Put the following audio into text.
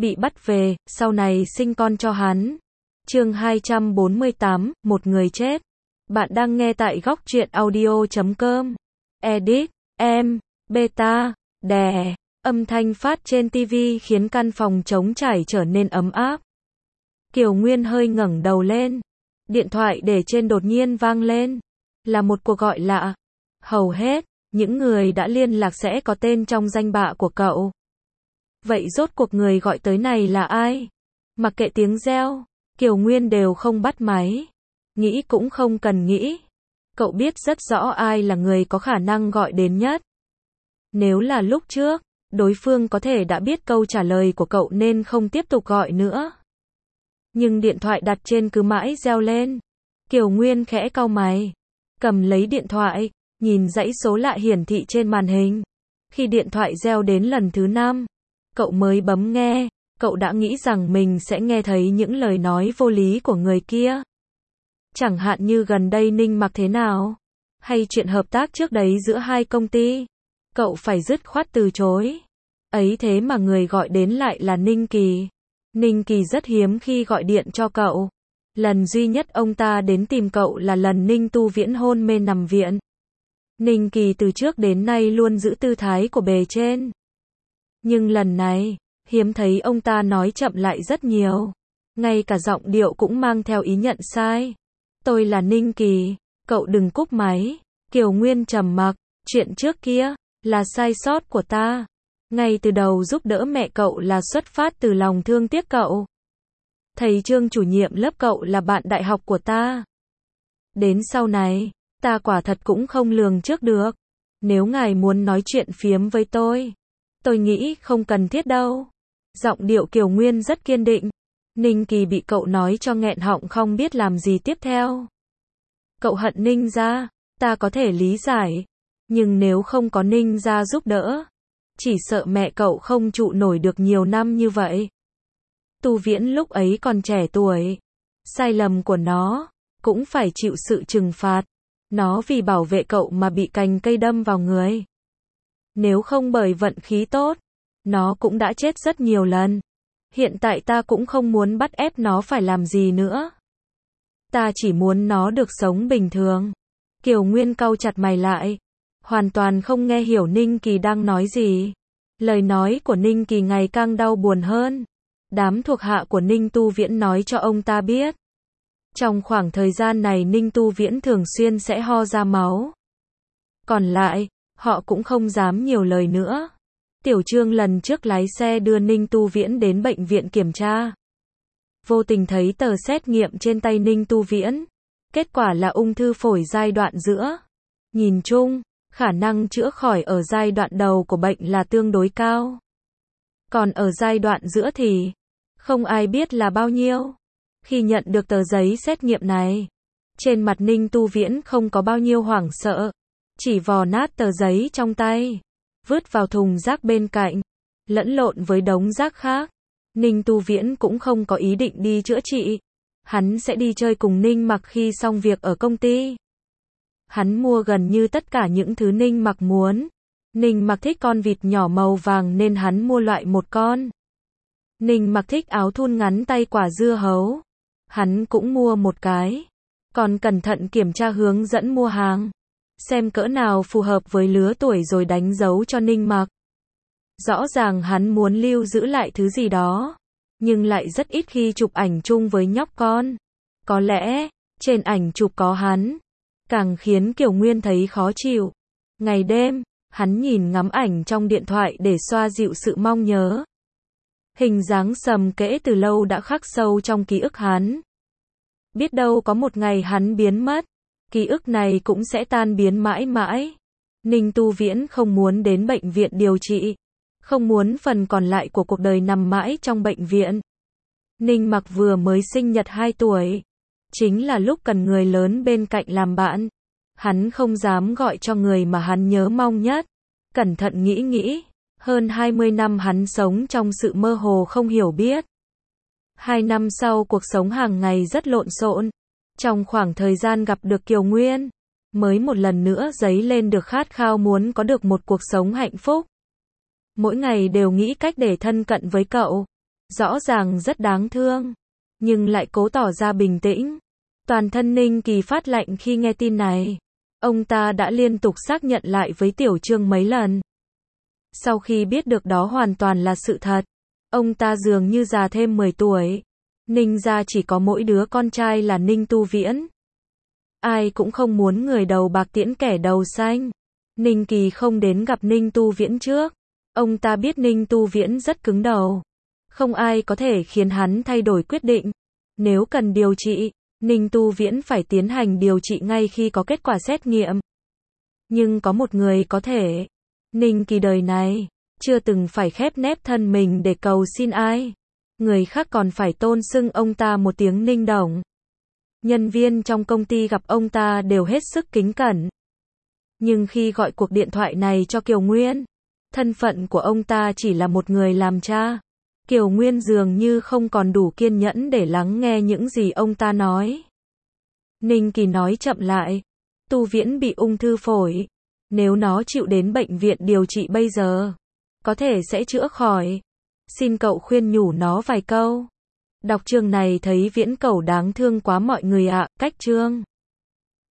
bị bắt về, sau này sinh con cho hắn. Chương 248, một người chết. Bạn đang nghe tại góc truyện audio.com. Edit, em, beta, đè. Âm thanh phát trên TV khiến căn phòng trống trải trở nên ấm áp. Kiều Nguyên hơi ngẩng đầu lên. Điện thoại để trên đột nhiên vang lên. Là một cuộc gọi lạ. Hầu hết, những người đã liên lạc sẽ có tên trong danh bạ của cậu. Vậy rốt cuộc người gọi tới này là ai? Mặc kệ tiếng reo, Kiều Nguyên đều không bắt máy. Nghĩ cũng không cần nghĩ. Cậu biết rất rõ ai là người có khả năng gọi đến nhất. Nếu là lúc trước, đối phương có thể đã biết câu trả lời của cậu nên không tiếp tục gọi nữa. Nhưng điện thoại đặt trên cứ mãi reo lên. Kiều Nguyên khẽ cau mày. Cầm lấy điện thoại, nhìn dãy số lạ hiển thị trên màn hình. Khi điện thoại reo đến lần thứ 5, cậu mới bấm nghe. Cậu đã nghĩ rằng mình sẽ nghe thấy những lời nói vô lý của người kia. Chẳng hạn như gần đây Ninh Mặc thế nào, hay chuyện hợp tác trước đấy giữa hai công ty. Cậu phải dứt khoát từ chối. Ấy thế mà người gọi đến lại là Ninh Kỳ. Ninh Kỳ rất hiếm khi gọi điện cho cậu. Lần duy nhất ông ta đến tìm cậu là lần Ninh Tu Viễn hôn mê nằm viện. Ninh Kỳ từ trước đến nay luôn giữ tư thái của bề trên. Nhưng lần này, hiếm thấy ông ta nói chậm lại rất nhiều. Ngay cả giọng điệu cũng mang theo ý nhận sai. Tôi là Ninh Kỳ, cậu đừng cúp máy. Kiều Nguyên trầm mặc, chuyện trước kia, là sai sót của ta. Ngay từ đầu giúp đỡ mẹ cậu là xuất phát từ lòng thương tiếc cậu. Thầy Trương chủ nhiệm lớp cậu là bạn đại học của ta. Đến sau này, ta quả thật cũng không lường trước được. Nếu ngài muốn nói chuyện phiếm với tôi nghĩ không cần thiết đâu. Giọng điệu Kiều Nguyên rất kiên định. Ninh Kỳ bị cậu nói cho nghẹn họng không biết làm gì tiếp theo. Cậu hận Ninh gia, ta có thể lý giải. Nhưng nếu không có Ninh gia giúp đỡ, chỉ sợ mẹ cậu không trụ nổi được nhiều năm như vậy. Tu Viễn lúc ấy còn trẻ tuổi. Sai lầm của nó, cũng phải chịu sự trừng phạt. Nó vì bảo vệ cậu mà bị cành cây đâm vào người. Nếu không bởi vận khí tốt, nó cũng đã chết rất nhiều lần. Hiện tại ta cũng không muốn bắt ép nó phải làm gì nữa. Ta chỉ muốn nó được sống bình thường. Kiều Nguyên cau chặt mày lại. Hoàn toàn không nghe hiểu Ninh Kỳ đang nói gì. Lời nói của Ninh Kỳ ngày càng đau buồn hơn. Đám thuộc hạ của Ninh Tu Viễn nói cho ông ta biết. Trong khoảng thời gian này Ninh Tu Viễn thường xuyên sẽ ho ra máu. Còn lại, họ cũng không dám nhiều lời nữa. Tiểu Trương lần trước lái xe đưa Ninh Tu Viễn đến bệnh viện kiểm tra. Vô tình thấy tờ xét nghiệm trên tay Ninh Tu Viễn. Kết quả là ung thư phổi giai đoạn giữa. Nhìn chung, khả năng chữa khỏi ở giai đoạn đầu của bệnh là tương đối cao. Còn ở giai đoạn giữa thì không ai biết là bao nhiêu. Khi nhận được tờ giấy xét nghiệm này, trên mặt Ninh Tu Viễn không có bao nhiêu hoảng sợ. Chỉ vò nát tờ giấy trong tay, vứt vào thùng rác bên cạnh, lẫn lộn với đống rác khác. Ninh Tu Viễn cũng không có ý định đi chữa trị. Hắn sẽ đi chơi cùng Ninh Mặc khi xong việc ở công ty. Hắn mua gần như tất cả những thứ Ninh Mặc muốn. Ninh Mặc thích con vịt nhỏ màu vàng nên hắn mua loại một con. Ninh Mặc thích áo thun ngắn tay quả dưa hấu. Hắn cũng mua một cái. Còn cẩn thận kiểm tra hướng dẫn mua hàng. Xem cỡ nào phù hợp với lứa tuổi rồi đánh dấu cho Ninh Mặc. Rõ ràng hắn muốn lưu giữ lại thứ gì đó. Nhưng lại rất ít khi chụp ảnh chung với nhóc con. Có lẽ, trên ảnh chụp có hắn. Càng khiến Kiều Nguyên thấy khó chịu. Ngày đêm, hắn nhìn ngắm ảnh trong điện thoại để xoa dịu sự mong nhớ. Hình dáng Sầm Kễ từ lâu đã khắc sâu trong ký ức hắn. Biết đâu có một ngày hắn biến mất, ký ức này cũng sẽ tan biến mãi mãi. Ninh Tu Viễn không muốn đến bệnh viện điều trị, không muốn phần còn lại của cuộc đời nằm mãi trong bệnh viện. Ninh Mặc vừa mới sinh nhật 2 tuổi, chính là lúc cần người lớn bên cạnh làm bạn. Hắn không dám gọi cho người mà hắn nhớ mong nhất. Cẩn thận nghĩ, hơn 20 năm hắn sống trong sự mơ hồ không hiểu biết. 2 năm sau cuộc sống hàng ngày rất lộn xộn. Trong khoảng thời gian gặp được Kiều Nguyên, mới một lần nữa dấy lên được khát khao muốn có được một cuộc sống hạnh phúc. Mỗi ngày đều nghĩ cách để thân cận với cậu. rõ ràng rất đáng thương, nhưng lại cố tỏ ra bình tĩnh. Toàn thân Ninh Kỳ phát lạnh khi nghe tin này. Ông ta đã liên tục xác nhận lại với Tiểu Trương mấy lần. Sau khi biết được đó hoàn toàn là sự thật, ông ta dường như già thêm 10 tuổi. Ninh gia chỉ có mỗi đứa con trai là Ninh Tu Viễn. Ai cũng không muốn người đầu bạc tiễn kẻ đầu xanh. Ninh Kỳ không đến gặp Ninh Tu Viễn trước. Ông ta biết Ninh Tu Viễn rất cứng đầu. Không ai có thể khiến hắn thay đổi quyết định. Nếu cần điều trị, Ninh Tu Viễn phải tiến hành điều trị ngay khi có kết quả xét nghiệm. Nhưng có một người có thể. Ninh Kỳ đời này chưa từng phải khép nép thân mình để cầu xin ai. Người khác còn phải tôn xưng ông ta một tiếng Ninh Đồng. Nhân viên trong công ty gặp ông ta đều hết sức kính cẩn. Nhưng khi gọi cuộc điện thoại này cho Kiều Nguyên, thân phận của ông ta chỉ là một người làm cha. Kiều Nguyên dường như không còn đủ kiên nhẫn để lắng nghe những gì ông ta nói. Ninh Kỳ nói chậm lại. Tu Viễn bị ung thư phổi. Nếu nó chịu đến bệnh viện điều trị bây giờ, có thể sẽ chữa khỏi. Xin cậu khuyên nhủ nó vài câu. Đọc chương này thấy Viễn Cẩu đáng thương quá mọi người ạ. Cách chương